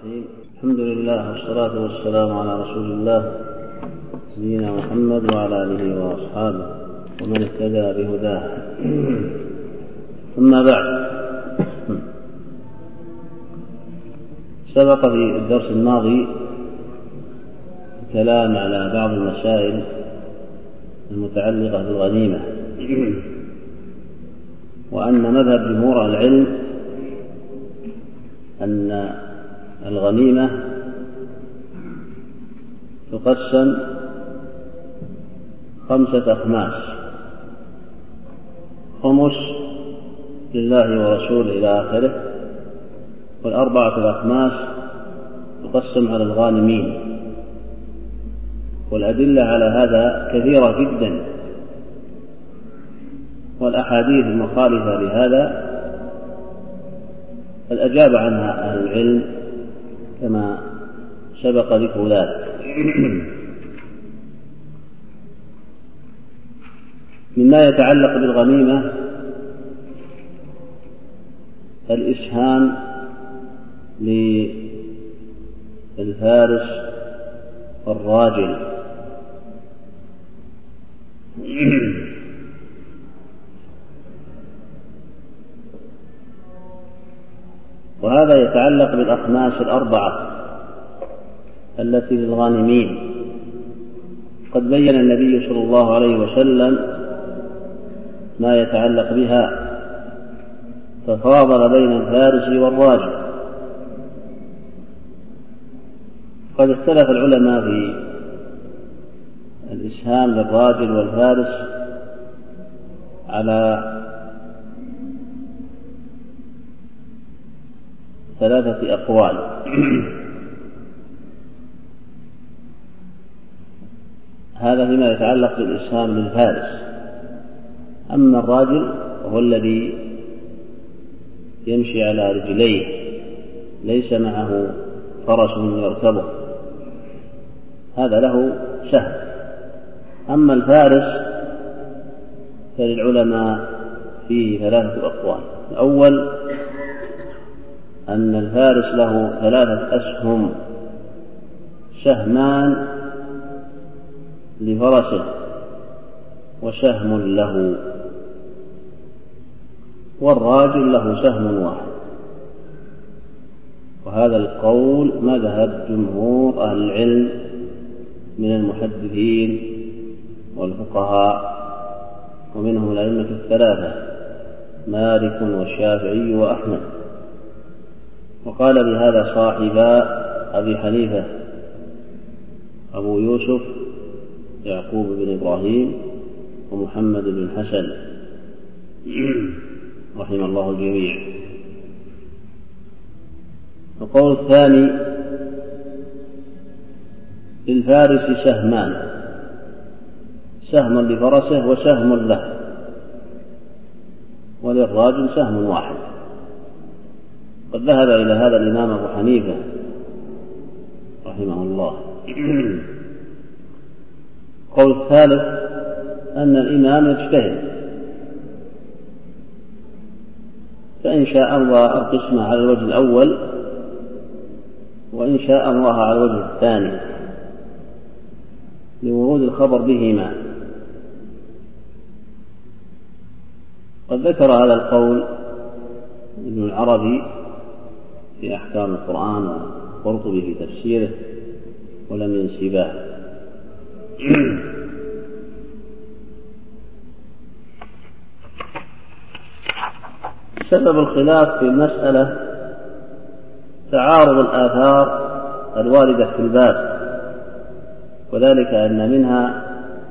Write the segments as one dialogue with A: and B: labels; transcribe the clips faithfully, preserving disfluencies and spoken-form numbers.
A: الرحيم. الحمد لله والصلاة والسلام على رسول الله سيدنا محمد وعلى آله وأصحابه ومن اهتدى بهداه. أما بعد، سبق في الدرس الماضي الكلام على بعض المسائل المتعلقة بالغنيمة، وأن مذهب جمهور العلم أن الغنيمة تقسم خمسة أخماس: خمس لله ورسوله إلى آخره، والأربعة الأخماس تقسم على الغانمين. والأدلة على هذا كثيرة جدا، والأحاديث المخالفة لهذا قد أجاب عنها أهل العلم كما سبق ذكر ذلك. مما يتعلق بالغنيمة الإسهام للفارس والراجل، وهذا يتعلق بالأخماس الأربعة التي للغانمين. قد بين النبي صلى الله عليه وسلم ما يتعلق بها، ففاضل بين الفارس والراجل. قد اختلف العلماء في الإسهام للراجل والفارس على ثلاثة أقوال. هذا فيما يتعلق بالإسهام للفارس. أما الراجل وهو الذي يمشي على رجليه ليس معه فرس يركبه، هذا له سهم. أما الفارس فللعلماء فيه ثلاثة أقوال. الأول أن الفارس له ثلاثة أسهم: سهمان لفرسه وسهم له، والراجل له سهم واحد. وهذا القول مذهب جمهور أهل العلم من المحدثين والفقهاء، ومنهم الأئمة الثلاثة مالك والشافعي وأحمد. وقال بهذا صاحبا أبي حنيفة أبو يوسف يعقوب بن إبراهيم ومحمد بن حسن رحم الله الجميع. القول الثاني: للفارس سهمان، سهم لفرسه وسهم له، وللراجل سهم واحد. قد ذهب إلى هذا الإمام أبو حنيفة رحمه الله. القول الثالث أن الإمام يجتهد، فإن شاء أمضى القسمة على الوجه الأول، وإن شاء أمضاها على الوجه الثاني لورود الخبر بهما. قد ذكر هذا القول ابن العربي في أحكام القرآن والقرطبي في تفسيره ولم ينسباه. سبب الخلاف في المسألة تعارض الآثار الواردة في الباب، وذلك أن منها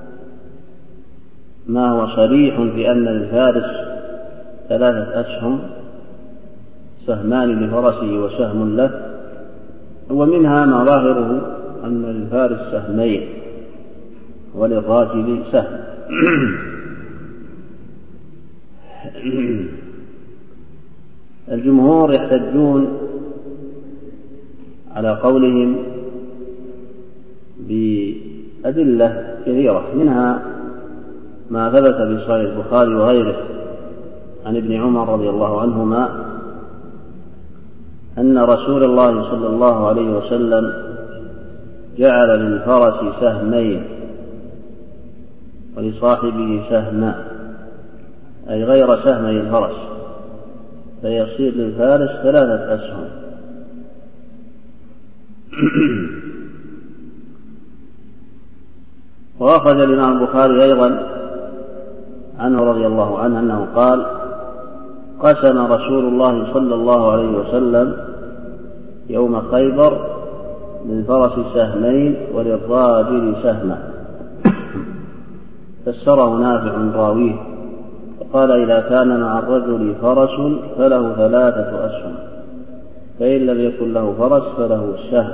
A: ما هو صريح في أن للفارس ثلاثة أسهم: سهمان لفرسه وسهم له، ومنها ما ظاهره أن للفارس سهمين وللراجل سهم. الجمهور يحتجون على قولهم بأدلة كثيرة، منها ما ثبت في صحيح البخاري وغيره عن ابن عمر رضي الله عنهما أن رسول الله صلى الله عليه وسلم جعل للفرس سهمين ولصاحبه سهما، أي غير سهمي الفرس، فيصير للفارس ثلاثة أسهم. وأخرج الإمام البخاري أيضا عنه رضي الله عنه أنه قال: قسم رسول الله صلى الله عليه وسلم يوم خيبر للفرس سهمين وللراجل سهما. فسره نافع راويه وقال: إذا كان مع الرجل فرس فله ثلاثة أسهم، فإن لم يكن له فرس فله السهم.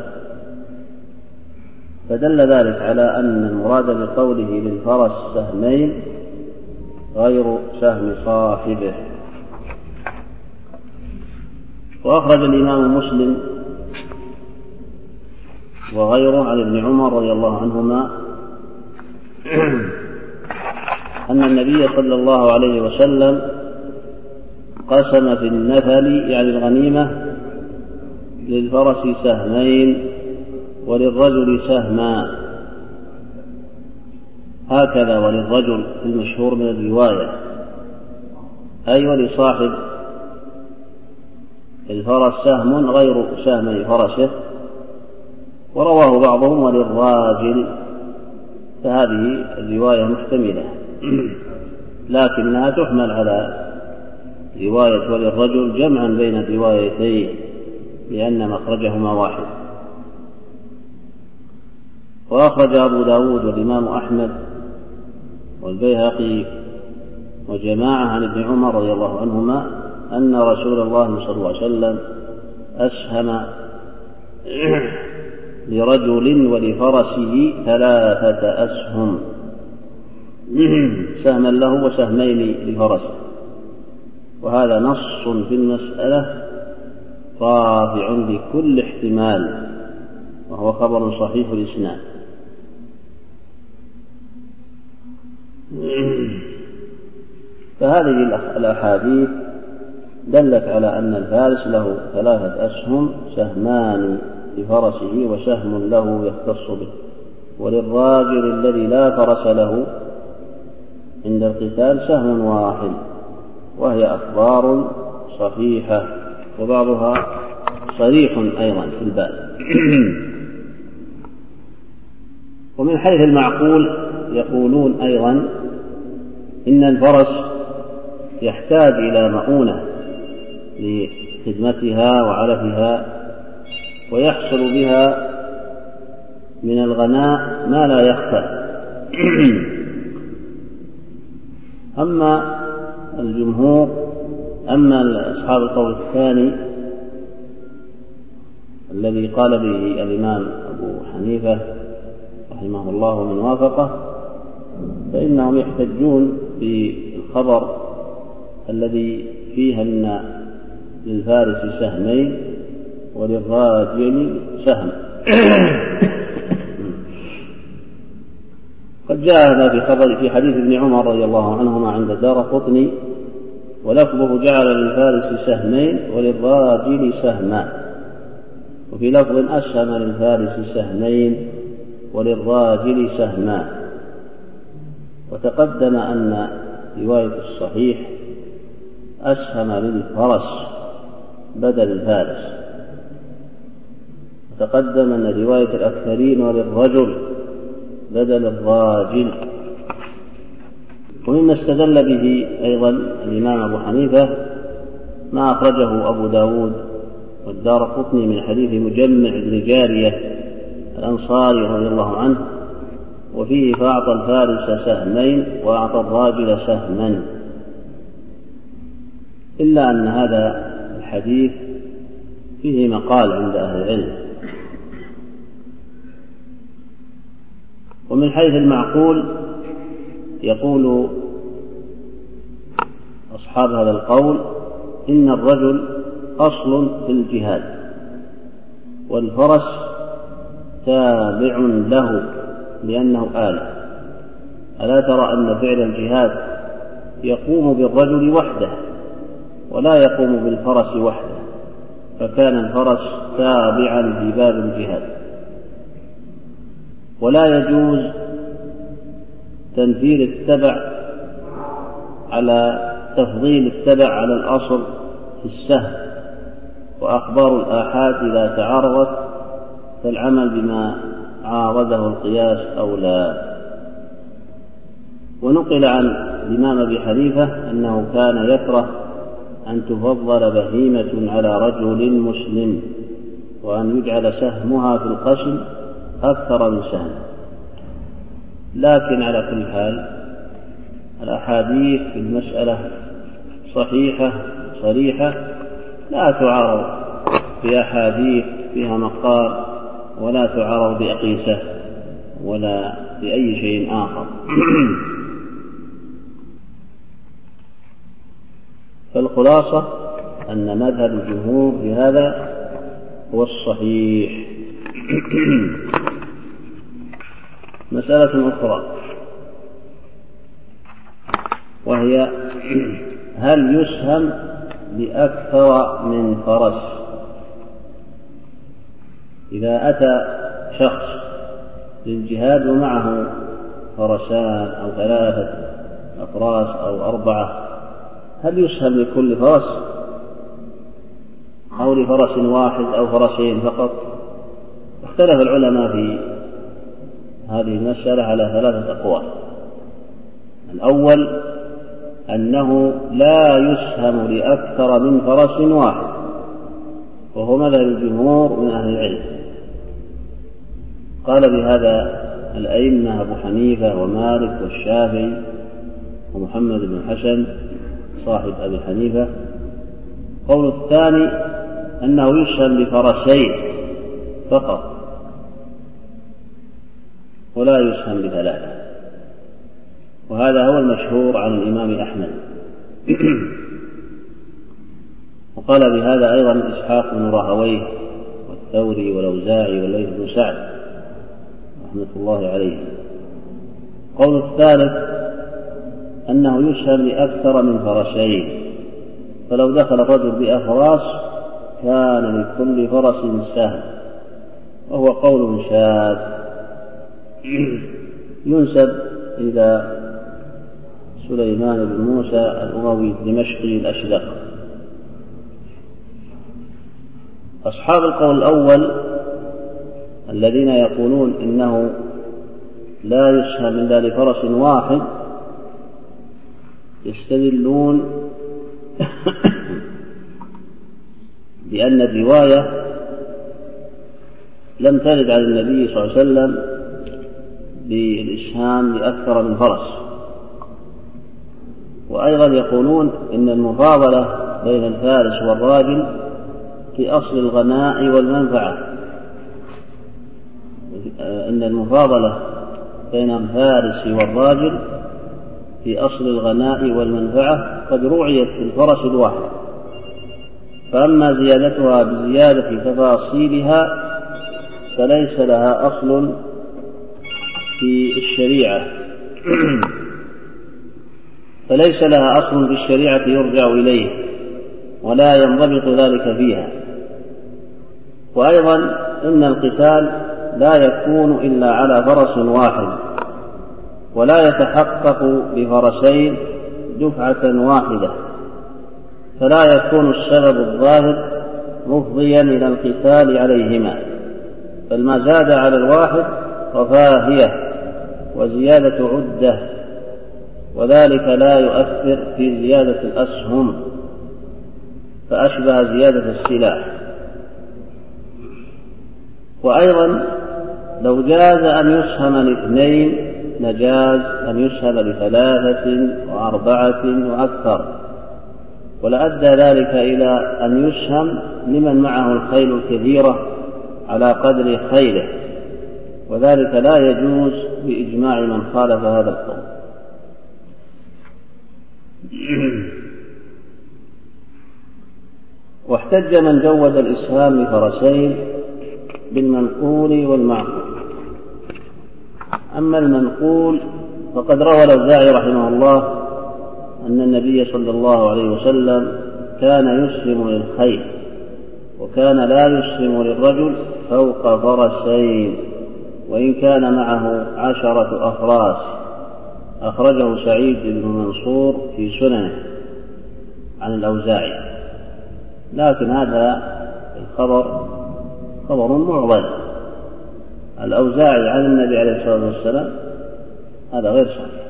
A: فدل ذلك على أن المراد بقوله للفرس سهمين غير سهم صاحبه. وأخرج الإمام مسلم وغيره عن ابن عمر رضي الله عنهما أن النبي صلى الله عليه وسلم قسم في النفل يعني الغنيمة للفرس سهمين وللرجل سهما، هكذا وللرجل في المشهور من الرواية، أي ولصاحب الفرس سهم غير سهمي فرسه. ورواه بعضهم وللراجل، فهذه الرواية محتملة لكنها تحمل على رواية وللرجل جمعا بين الروايتين لأن مخرجهما واحد. وأخرج أبو داود والإمام أحمد والبيهقي وجماعة عن ابن عمر رضي الله عنهما أن رسول الله صلى الله عليه وسلم أسهم لرجل ولفرسه ثلاثة أسهم، سهما له وسهمين لفرسه، وهذا نص في المسألة رافع لكل احتمال، وهو خبر صحيح الإسناد. فهذه الأحاديث دلت على أن الفارس له ثلاثة أسهم، سهمان لفرسه وسهم له يختص به، وللراجل الذي لا فرس له عند القتال سهم واحد، وهي أخبار صحيحة وبعضها صريح أيضا في الباب. ومن حيث المعقول يقولون أيضا إن الفرس يحتاج إلى مؤونة لخدمتها وعلفها، ويحصل بها من الغناء ما لا يخفى. أما الجمهور أما أصحاب القول الثاني الذي قال به الإمام أبو حنيفة رحمه الله ومن وافقه، فإنهم يحتجون بالخبر الذي فيه أن للفارس سهمين وللراجل سهم. قد جاء هذا في خبر في حديث ابن عمر رضي الله عنهما عند الدارقطني، ولفظه جعل للفارس سهمين وللراجل سهما، وفي لفظ أسهم للفارس سهمين وللراجل سهما. وتقدم أن رواية الصحيح أسهم للفرس بدل الفارس، وتقدم أن رواية الأكثرين وللرجل بدل الراجل. ومما استدل به أيضا الإمام أبو حنيفة ما أخرجه أبو داود والدارقطني من حديث مجمع بن جارية الأنصاري رضي الله عنه، وفيه فأعطى الفارس سهمين وأعطى الراجل سهما، إلا أن هذا الحديث فيه مقال عند أهل العلم. ومن حيث المعقول يقول أصحاب هذا القول إن الرجل أصل في الجهاد، والفرس تابع له لأنه آلة. ألا ترى أن فعل الجهاد يقوم بالرجل وحده ولا يقوم بالفرس وحده، فكان الفرس تابعا في باب الجهاد. ولا يجوز تنفير التبع على تفضيل التبع على الأصل في السهم، وأخبار الآحاد إذا تعارضت فالعمل بما عارضه القياس أولى. ونقل عن الإمام أبي حنيفة أنه كان يكره أن تفضل بهيمة على رجل مسلم، وأن يجعل سهمها في القسم أكثر من سهم. لكن على كل حال الأحاديث في المسألة صحيحة صريحة، لا تعارض بأحاديث فيها مقال، ولا تعارض بأقيسة ولا بأي شيء آخر. فالخلاصة أن مذهب الجمهور في هذا هو الصحيح. مسألة أخرى وهي: هل يسهم بأكثر من فرس؟ إذا أتى شخص للجهاد ومعه فرسان أو ثلاثة أفراس أو أربعة، هل يسهم لكل فرس أو لفرس واحد أو فرسين فقط؟ اختلف العلماء في هذه المسألة على ثلاثة أقوال. الأول أنه لا يسهم لأكثر من فرس واحد، وهو مذهب الجمهور من أهل العلم. قال بهذا الأئمة أبو حنيفة ومالك والشافعي ومحمد بن حسن صاحب أبي حنيفة. قول الثاني أنه يسهم بفرسين فقط ولا يسهم بثلاثة، وهذا هو المشهور عن الإمام أحمد. وقال بهذا أيضا إسحاق بن راهويه والثوري والأوزاعي والليث بن سعد رحمة الله عليه. قول الثالث أنه يسهم لأكثر من فرسين، فلو دخل الرجل بأفراس كان لكل فرس سهم، وهو قول شاذ ينسب إلى سليمان بن موسى الأموي الدمشقي الأشدق. أصحاب القول الأول الذين يقولون إنه لا يسهم إلا لفرس واحد يستدلون بأن الرواية لم ترد على النبي صلى الله عليه وسلم بالإسهام لأكثر من فرس. وأيضا يقولون إن المفاضلة بين الفارس والراجل في أصل الغناء والمنفعة، إن المفاضلة بين الفارس والراجل في أصل الغناء والمنفعة قد رعيت في الفرس الواحد، فأما زيادتها بزيادة تفاصيلها فليس لها أصل في الشريعة فليس لها أصل في الشريعة يرجع إليه، ولا ينضبط ذلك فيها. وأيضا إن القتال لا يكون إلا على فرس واحد، ولا يتحقق بفرسين دفعة واحدة، فلا يكون السبب الظاهر مفضيا إلى القتال عليهما، بل ما زاد على الواحد رفاهية وزيادة عدة، وذلك لا يؤثر في زيادة الأسهم، فأشبه زيادة السلاح. وأيضا لو جاز أن يسهم لاثنين نجاز أن يسهم لثلاثة وأربعة وأكثر، ولأدى ذلك إلى أن يسهم لمن معه الخيل الكثيرة على قدر خيله، وذلك لا يجوز بإجماع من خالف هذا القول. واحتج من جوز الإسهام لفرسين بالمنقول والمعقول. أما المنقول فقد روى الأوزاعي رحمه الله أن النبي صلى الله عليه وسلم كان يسهم للخيل وكان لا يسهم للرجل فوق فرسين وإن كان معه عشرة أفراس. أخرجه سعيد بن منصور في سننه عن الأوزاعي، لكن هذا الخبر خبر معضل. الأوزاعي عن النبي عليه الصلاة والسلام هذا غير صحيح.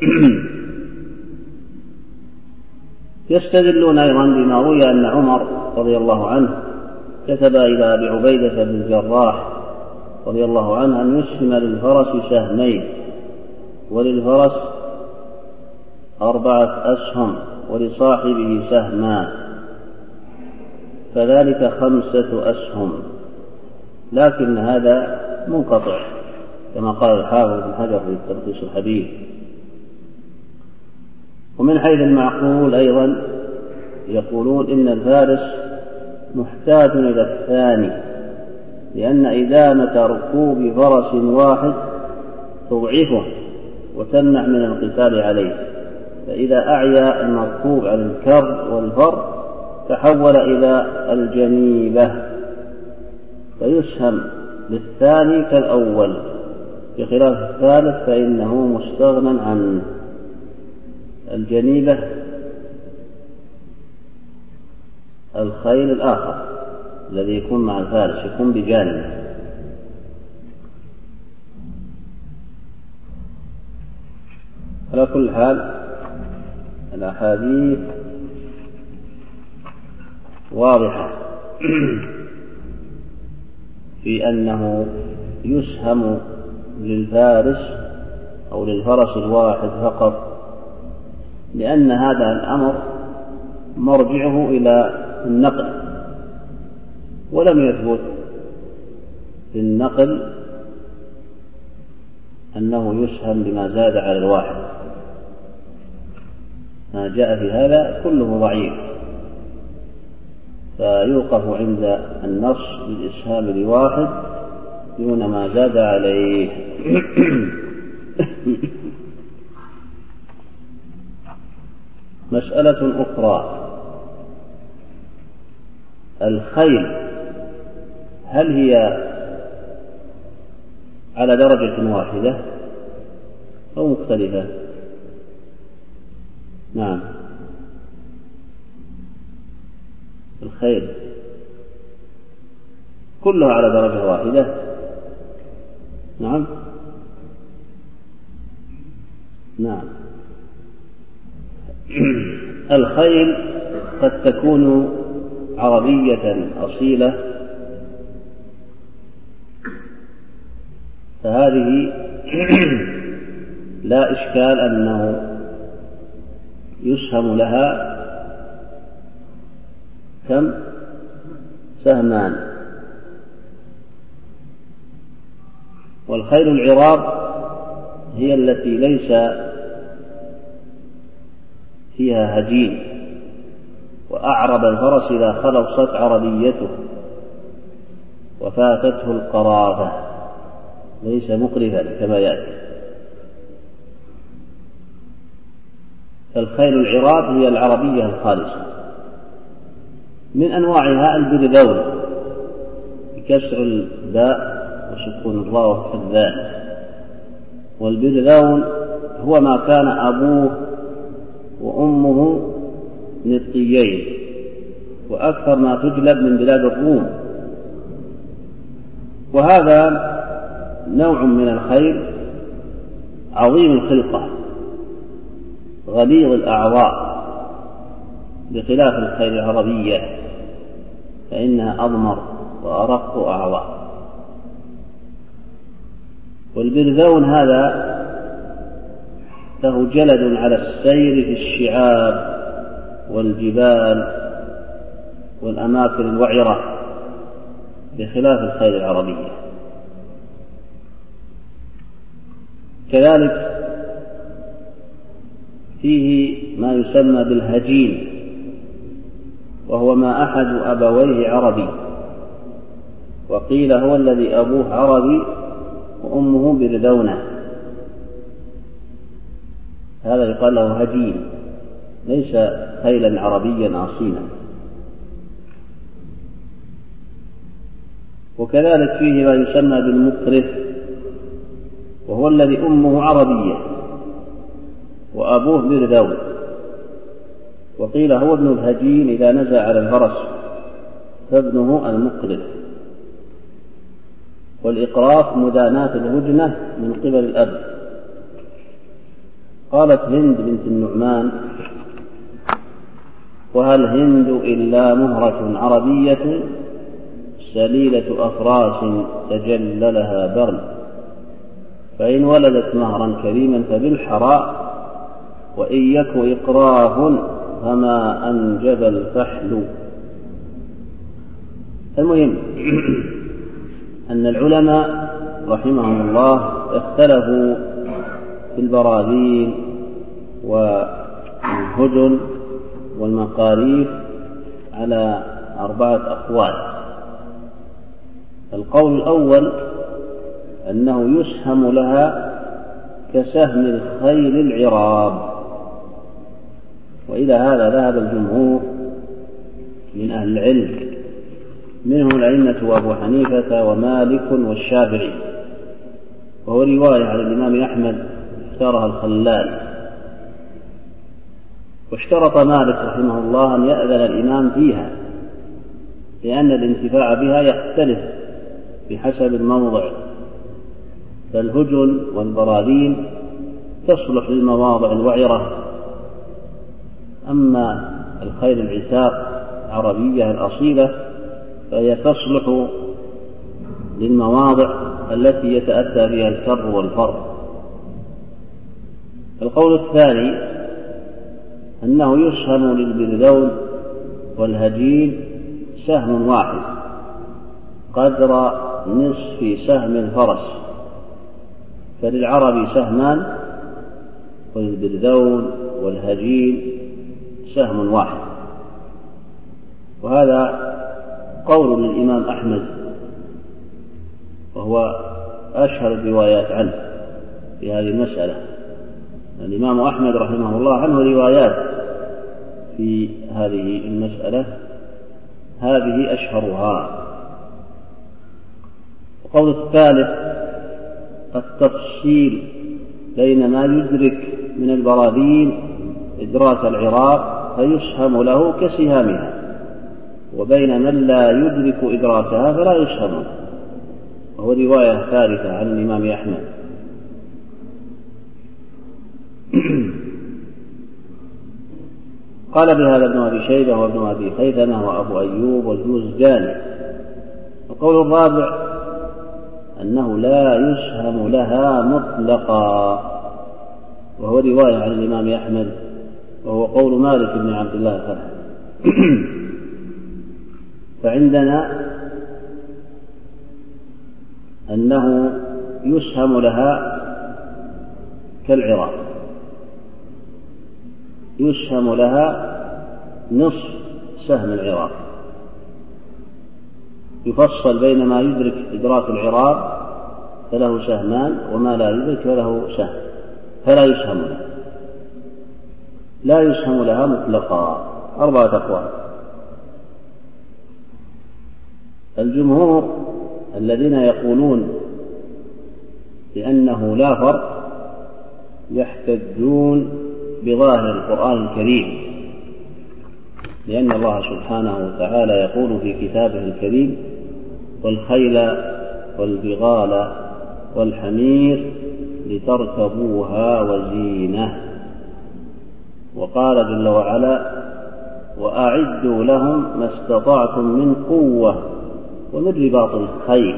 A: يستدلون أيضا بما روي أن عمر رضي الله عنه كتب إلى أبي عبيدة بن الجراح رضي الله عنه أن يسهم للفرس سهمين، وللفرس أربعة أسهم ولصاحبه سهمان، فذلك خمسة أسهم، لكن هذا منقطع كما قال الحافظ بن حجر في تلخيص الحديث. ومن حيث المعقول أيضا يقولون إن الفارس محتاج إلى الثاني، لأن إدامة ركوب فرس واحد تضعفه وتمنع من القتال عليه، فإذا أعيا المركوب على الكر والفر تحول إلى الجنيبة فيسهم للثاني كالأول، بخلاف الثالث فإنه مستغنى عنه. الجنيبة الخيل الآخر الذي يكون مع الفارس يكون بجانبه. على كل حال الأحاديث واضحة في أنه يسهم للفارس أو للفرس الواحد فقط، لأن هذا الأمر مرجعه إلى النقل، ولم يثبت في النقل أنه يسهم بما زاد على الواحد. ما جاء في هذا كله ضعيف، فيوقف عند النص بالإسهام لواحد دون ما زاد عليه. مسألة أخرى: الخيل هل هي على درجة واحدة أو مختلفة؟ نعم، الخيل كلها على درجة واحدة. نعم نعم الخيل قد تكون عربية أصيلة، فهذه لا إشكال أنه يسهم لها كم؟ سهمان. والخيل العراب هي التي ليس فيها هجين، وأعرب الفرس إذا خلصت عربيته وفاتته القرابة، ليس مقرفا كما يأتي. فالخيل العراب هي العربية الخالصة. من أنواعها البرذون بكسر الباء وسكون الراء والذال. والبرذون هو ما كان أبوه وأمه نطيين، وأكثر ما تجلب من بلاد الروم. وهذا نوع من الخيل عظيم الخلقة غليظ الأعضاء، بخلاف الخيل العربية فإنها أضمر وأرق أعضاء. والبرذون هذا له جلد على السير في الشعاب والجبال والأماكن الوعرة، بخلاف الخيل العربية. كذلك فيه ما يسمى بالهجين، وهو ما أحد أبويه عربي، وقيل هو الذي أبوه عربي وأمه برذونة، هذا يقال له هجين، ليس خيلا عربيا أصيلا. وكذلك فيه ما يسمى بالمكره، وهو الذي أمه عربية وأبوه برذول، وقيل هو ابن الهجين إذا نزع على الفرس فابنه المكره. والإقراف مداناة الهجنة من قبل الأب. قالت هند بنت النعمان: وهل هند إلا مهرة عربية سليلة أفراس تجللها برد، فإن ولدت مهرا كريما فبالحراء، وإن يك إقراف فما أنجب الفحل. المهم أن العلماء رحمهم الله اختلفوا في البراذين والهجن والمقاريف على أربعة أقوال. القول الأول أنه يسهم لها كسهم الخيل العراب، وإلى هذا ذهب الجمهور من أهل العلم، منهم الأئمة وأبو حنيفة ومالك والشافعي، وهو رواية على الإمام أحمد اختارها الخلال. واشترط مالك رحمه الله أن يأذن الإمام فيها، لأن الانتفاع بها يختلف بحسب الموضع، فالهجن والبراذين تصلح للمواضع الوعرة، أما الخيل العتاق العربية الأصيلة فهي تصلح للمواضع التي يتأتى بها الكر والفر. القول الثاني أنه يسهم للبرذون والهجين سهم واحد قدر نصف سهم الفرس، فللعرب سهمان وللبرذون والهجين سهم واحد. وهذا قول للإمام أحمد، وهو أشهر الروايات عنه في هذه المسألة. الإمام أحمد رحمه الله عنه روايات في هذه المسألة، هذه أشهرها. القول الثالث التفصيل بين ما يدرك من البراذين إدراك العراق فيسهم له كسهامها، وبين من لا يدرك إدراكها فلا يسهم، وهو رواية ثالثة عن الإمام أحمد. قال بهذا ابن أبي شيبة وابن أبي خيثمة وأبو أيوب والجوزجاني. القول الرابع أنه لا يسهم لها مطلقا، وهو رواية عن الإمام أحمد، وهو قول مالك بن عبد الله فرح. فعندنا أنه يسهم لها كالعراق، يسهم لها نصف سهم العراق، يفصل بين ما يدرك إدراك العراق فله سهمان، وما لا يدرك فله سهم، فلا يسهم لها، لا يسهم لها مطلقا. أربعة أقوال. الجمهور الذين يقولون بأنه لا فرق يحتجون بظاهر القرآن الكريم، لأن الله سبحانه وتعالى يقول في كتابه الكريم: والخيل والبغال والحمير لتركبوها وزينة. وقال جل وعلا: وأعدوا لهم ما استطعتم من قوة ومن رباط الخيل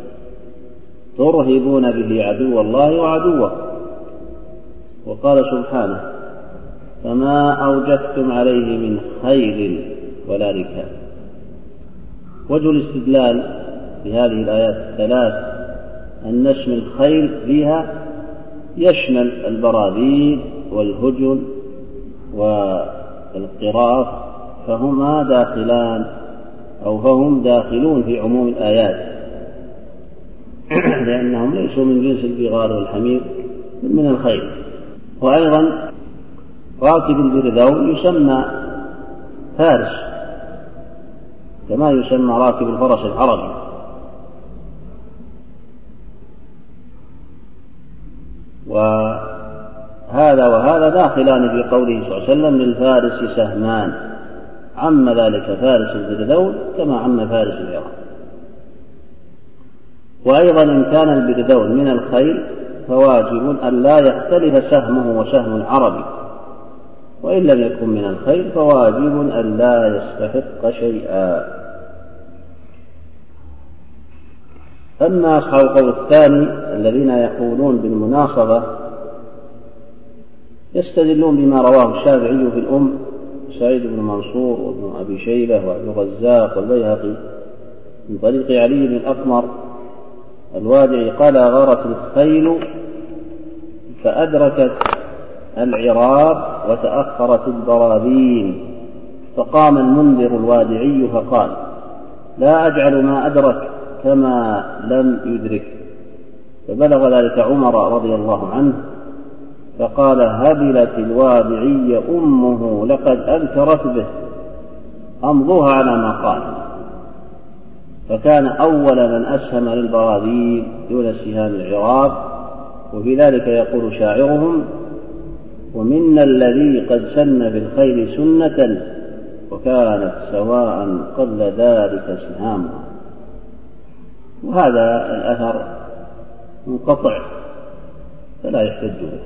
A: ترهبون به عدو الله وعدوه. وقال سبحانه: فما أوجفتم عليه من خيل ولا ركاب. وجه الاستدلال بهذه الآيات الثلاث أن اسم الخيل فيها يشمل البراذين والهجن والقراف، فهما داخلان أو فهم داخلون في عموم الآيات، لأنهم ليسوا من جنس البغال والحمير من الخيل. وأيضا راكب البرذون يسمى فارس كما يسمى راكب الفرس العربي، وهذا وهذا داخلان في قوله صلى الله عليه وسلم للفارس سهمان، عم ذلك فارس البرذون كما عم فارس العراق. وأيضا إن كان البرذون من الخيل فواجب أن لا يختلف سهمه وسهم العربي، وإن لم يكن من الخيل فواجب أن لا يستحق شيئا. أما أصحاب القول الثاني الذين يقولون بالمناصبة يستدلون بما رواه الشافعي في الأم سعيد بن منصور وابن أبي شيبة وابن الرزاق والبيهقي من طريق علي بن الأقمر الوادعي قال: غارت الخيل فأدركت العراب وتأخرت البراذين، فقام المنذر الوادعي فقال: لا أجعل ما أدرك كما لم يدرك. فبلغ ذلك عمر رضي الله عنه فقال: هبلت الوادعي أمه لقد أذكرت به، أمضوها على ما قال. فكان أول من أسهم للبراذين دون سهام العراب. وفي ذلك يقول شاعرهم: ومنا الذي قد سن في الخيل سنة وكانت سواء قبل ذلك سهامها. وهذا الأثر منقطع فلا يحتج به.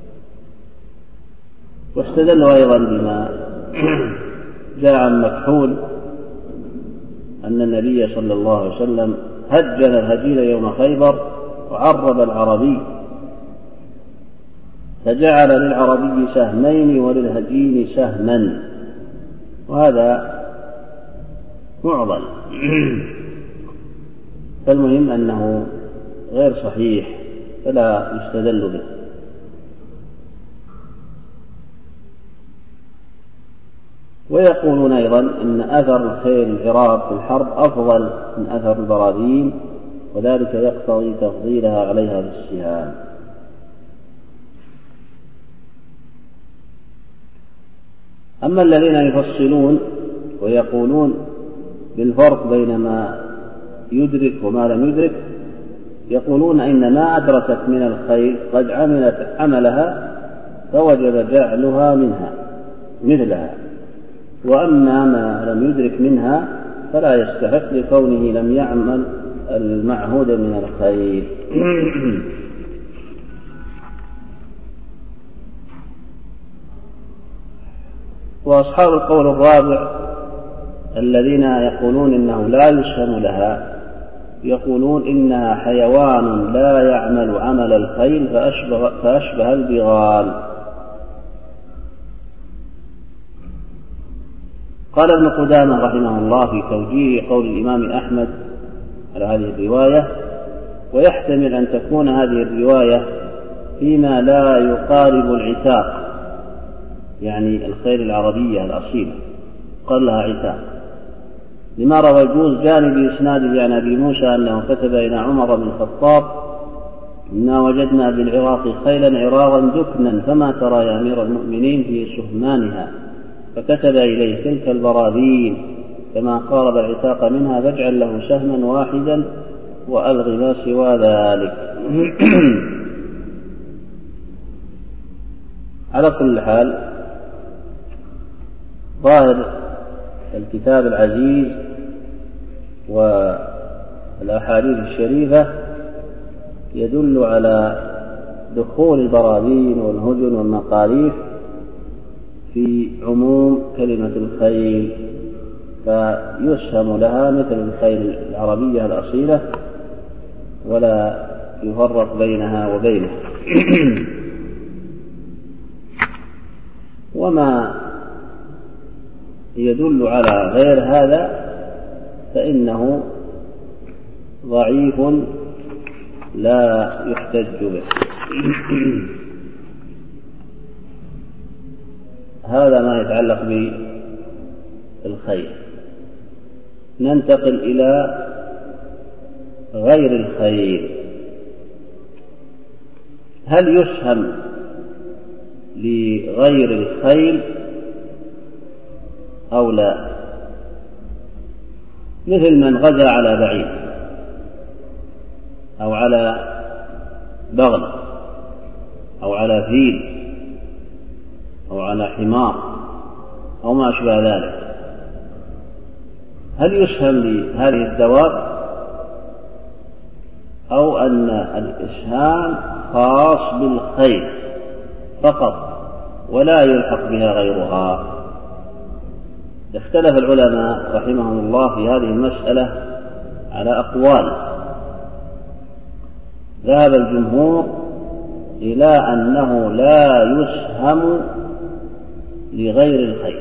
A: واستدلوا أيضا بما جاء عن مكحول أن النبي صلى الله عليه وسلم هجن الهجين يوم خيبر وعرب العربي، فجعل للعربي سهمين وللهجين سهما، وهذا معضل. فالمهم أنه غير صحيح فلا يستدل به. ويقولون أيضا أن أثر الخيل العراب في الحرب أفضل من أثر البراذين، وذلك يقتضي تفضيلها عليها بالسهام. أما الذين يفصلون ويقولون بالفرق بين ما يدرك وما لم يدرك، يقولون إن ما أدركت من الخيل قد عملت عملها فوجب جعلها منها مثلها، وأما ما لم يدرك منها فلا يستحق لكونه لم يعمل المعهود من الخيل. وأصحاب القول الرابع الذين يقولون إنه لا يسهم لها يقولون إنها حيوان لا يعمل عمل الخيل فأشبه, فأشبه البغال. قال ابن قدامة رحمه الله في توجيه قول الإمام أحمد على هذه الرواية: ويحتمل أن تكون هذه الرواية فيما لا يقارب العتاق، يعني الخيل العربية الأصيلة قال لها عتاق، لما روى الجوز جانب إسناده عن أبي موسى أنه كتب إلى عمر بن الخطاب: إنا وجدنا بالعراق خيلا عراغا دكنا فما ترى يا أمير المؤمنين في سهمانها، فكتب إليه تلك البراذين كما قارب العتاق منها فاجعل له سهما واحدا وألغ ما سوى ذلك. على كل حال ظاهر الكتاب العزيز والأحاديث الشريفة يدل على دخول البراذين والهجن والمقاريف في عموم كلمة الخيل، فيسهم لها مثل الخيل العربية الأصيلة ولا يفرق بينها وبينه. وما يدل على غير هذا فإنه ضعيف لا يحتج به. هذا ما يتعلق بالخيل. ننتقل إلى غير الخيل. هل يسهم لغير الخيل أو لا؟ مثل من غزا على بعير أو على بغل أو على فيل أو على حمار أو ما أشبه ذلك، هل يسهم لهذه الدواب أو أن الإسهام خاص بالخيل فقط ولا يلحق بها غيرها؟ اختلف العلماء رحمهم الله في هذه المسألة على أقوال. ذهب الجمهور إلى أنه لا يسهم لغير الخيل،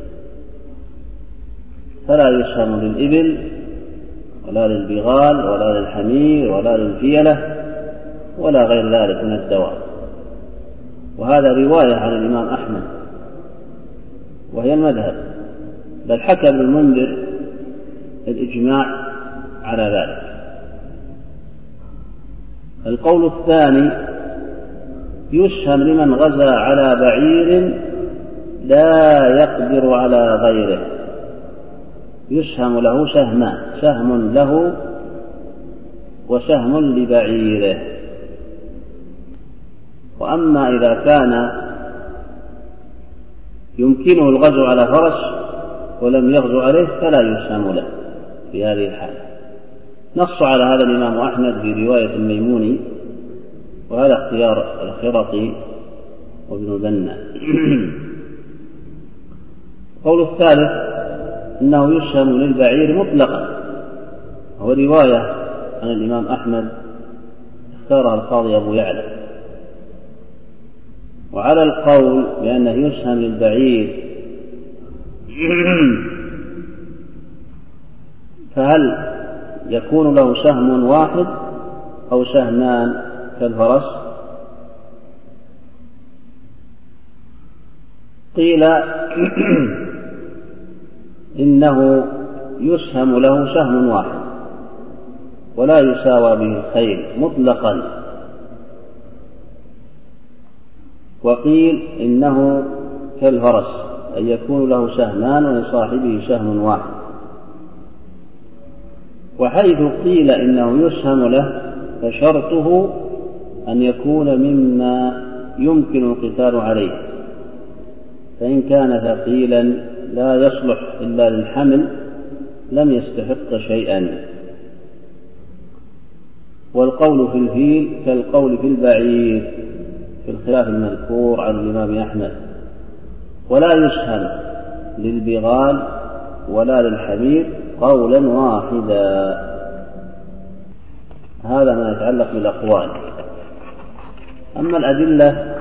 A: فلا يسهم للإبل ولا للبغال ولا للحمير ولا للفيلة ولا غير ذلك من الدواب. وهذا رواية عن الإمام أحمد وهي المذهب، بل حكى ابن المنذر الإجماع على ذلك. القول الثاني يسهم لمن غزا على بعير لا يقدر على غيره، يسهم له سهمان، سهم له وسهم لبعيره. وأما إذا كان يمكنه الغزو على فرس ولم يغزو عليه فلا يسهم له في هذه الحالة. نص على هذا الإمام أحمد في رواية الميموني، وهذا اختيار الخرقي وابن بنة. القول الثالث أنه يسهم للبعير مطلقا، وهو رواية عن الإمام أحمد اختارها القاضي أبو يعلى. وعلى القول بأنه يسهم للبعير فهل يكون له سهم واحد أو سهمان كالفرس؟ قيل إنه يسهم له سهم واحد ولا يساوى به الخيل مطلقا، وقيل إنه كالفرس أن يكون له سهمان ولصاحبه سهم واحد. وحيث قيل إنه يسهم له فشرطه أن يكون مما يمكن القتال عليه، فإن كان ثقيلا لا يصلح إلا للحمل لم يستحق شيئا. والقول في الفيل كالقول في البعير في الخلاف المذكور عن الإمام أحمد. ولا يسهم للبغال ولا للحمير قولا واحدا. هذا ما يتعلق بالأقوال. أما الأدلة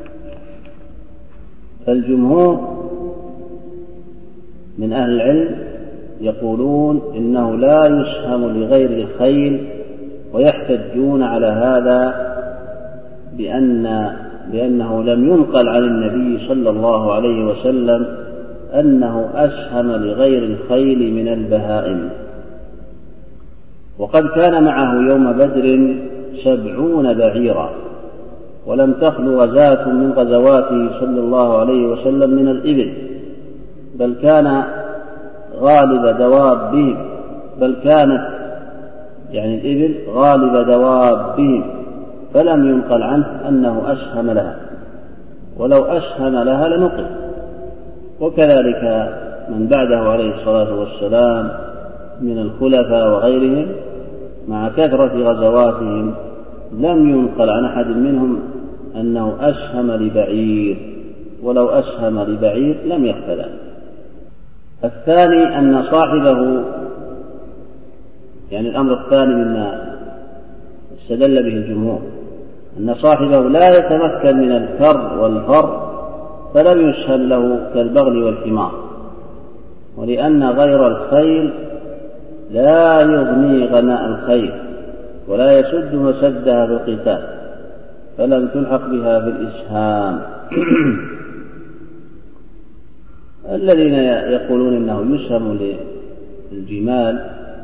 A: فالجمهور من أهل العلم يقولون إنه لا يسهم لغير الخيل، ويحتجون على هذا بأن بأنه لم ينقل عن النبي صلى الله عليه وسلم أنه أسهم لغير الخيل من البهائم. وقد كان معه يوم بدر سبعون بعيرا، ولم تخلو غزاة من غزواته صلى الله عليه وسلم من الإبل، بل كان غالب دوابهم بل كانت يعني الإبل غالب دوابهم، فلم ينقل عنه أنه أسهم لها، ولو أسهم لها لنقل. وكذلك من بعده عليه الصلاة والسلام من الخلفاء وغيرهم مع كثرة غزواتهم لم ينقل عن أحد منهم أنه أسهم لبعير، ولو أسهم لبعير لم يقتل. الثاني أن صاحبه يعني الأمر الثاني مما استدل به الجمهور أن صاحبه لا يتمكن من الكر والفر فلم يسهم له كالبغل والحمار، ولأن غير الخيل لا يغني غناء الخيل ولا يسد مسدها بالقتال، فلم تلحق بها في الإسهام. الذين يقولون إنه يسهم للجمال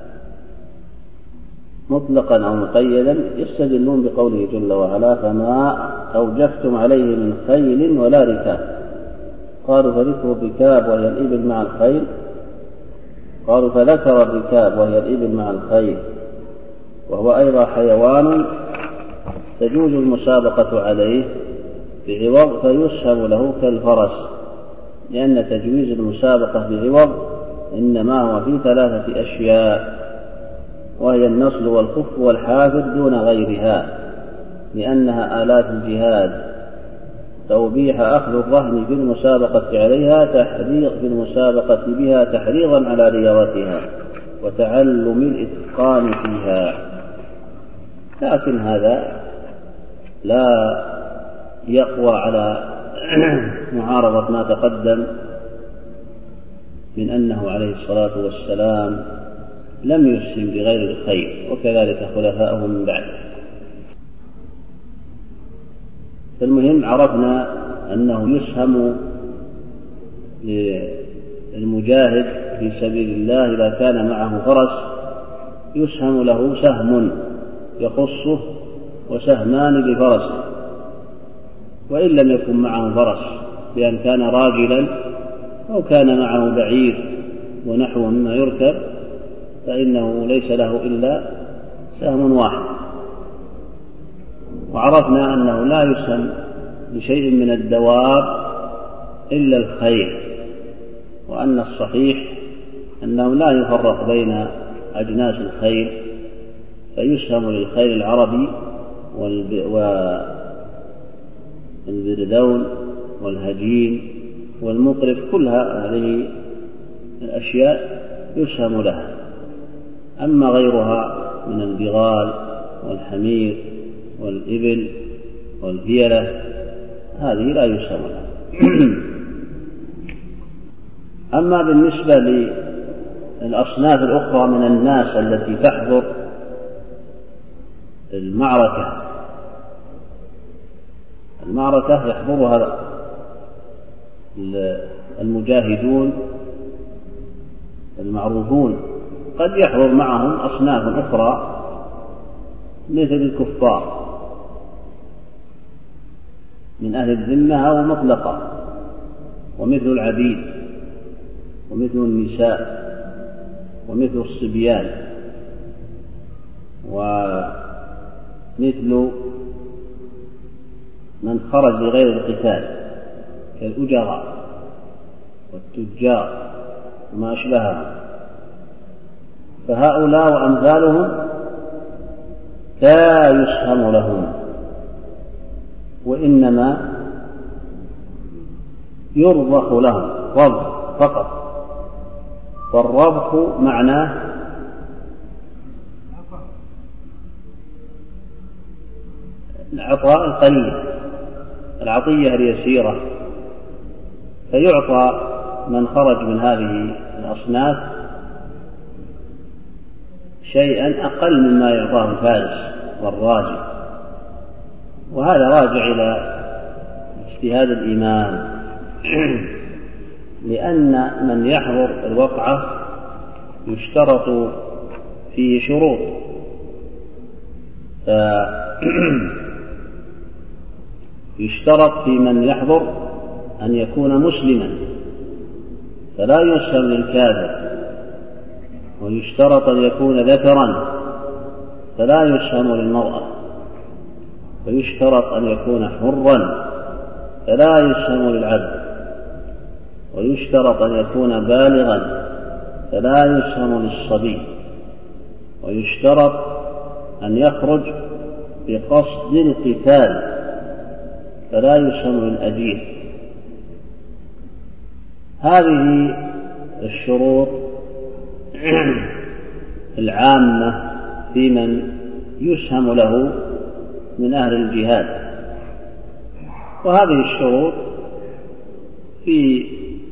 A: مطلقا أو مقيدا يستدلون بقوله جل وعلا: فما أوجفتم عليه من خيل ولا ركاب. قالوا فذكر الركاب وهي الإبل مع الخيل قالوا فذكر الركاب وهي الإبل مع الخيل، وهو أيضا حيوان تجوز المسابقة عليه بعوض فيسهم له كالفرس، لأن تجويز المسابقة بعوض إنما هو في ثلاثة أشياء، وهي النصل والخف والحافر دون غيرها، لأنها آلات الجهاد، توبيح أخذ الرهن في المسابقة عليها تحريض في المسابقة بها تحريضا على رياضتها وتعلم الإتقان فيها. لكن هذا لا يقوى على معارضة ما تقدم من أنه عليه الصلاة والسلام لم يسهم بغير الخير، وكذلك خلفاؤه من بعد. فالمهم عرفنا أنه يسهم للمجاهد في سبيل الله إذا كان معه فرس، يسهم له سهم يخصه وسهمان لفرسه، وإن لم يكن معه فرس، بأن كان راجلا أو كان معه بعير ونحو مما يركب، فإنه ليس له إلا سهم واحد. وعرفنا أنه لا يسهم بشيء من الدواب إلا الخيل، وأن الصحيح أنه لا يفرق بين أجناس الخيل، فيسهم للخيل العربي والبردون والهجين والمقرف، كل هذه الأشياء يسهم لها. أما غيرها من البغال والحمير والإبل والفيلة هذه لا يسهم لها. أما بالنسبة للأصناف الأخرى من الناس التي تحضر المعركة، المعركة يحضرها المجاهدون المعروفون، قد يحضر معهم أصناف أخرى مثل الكفار من أهل الذمة أو مطلقة، ومثل العبيد ومثل النساء ومثل الصبيان ومثل من خرج لغير القتال كالأجراء والتجار وما أشبههم. فهؤلاء وأمثالهم لا يسهم لهم، وإنما يربح لهم ربح فقط. والربح معناه العطاء القليل، العطية اليسيرة، فيعطى من خرج من هذه الأصناف شيئا أقل مما يعطاه الفارس والراجل، وهذا راجع إلى اجتهاد الإمام، لأن من يحضر الوقعة يشترط فيه شروط، يشترط في من يحضر أن يكون مسلما فلا يسهم للكافر، ويشترط أن يكون ذكرا فلا يسهم للمرأة، ويشترط أن يكون حرا فلا يسهم للعبد، ويشترط أن يكون بالغا فلا يسهم للصبي، ويشترط أن يخرج بقصد القتال فلا يسهم للأجير. هذه الشروط العامة في من يسهم له من أهل الجهاد، وهذه الشروط في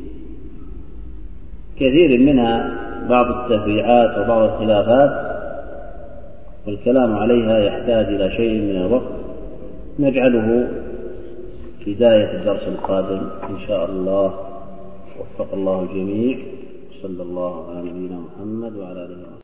A: كثير منها بعض التفريعات وبعض الخلافات، والكلام عليها يحتاج إلى شيء من الوقت، نجعله في بداية الدرس القادم إن شاء الله. وفق الله الجميع، صلى الله على نبينا محمد وعلى آله وصحبه.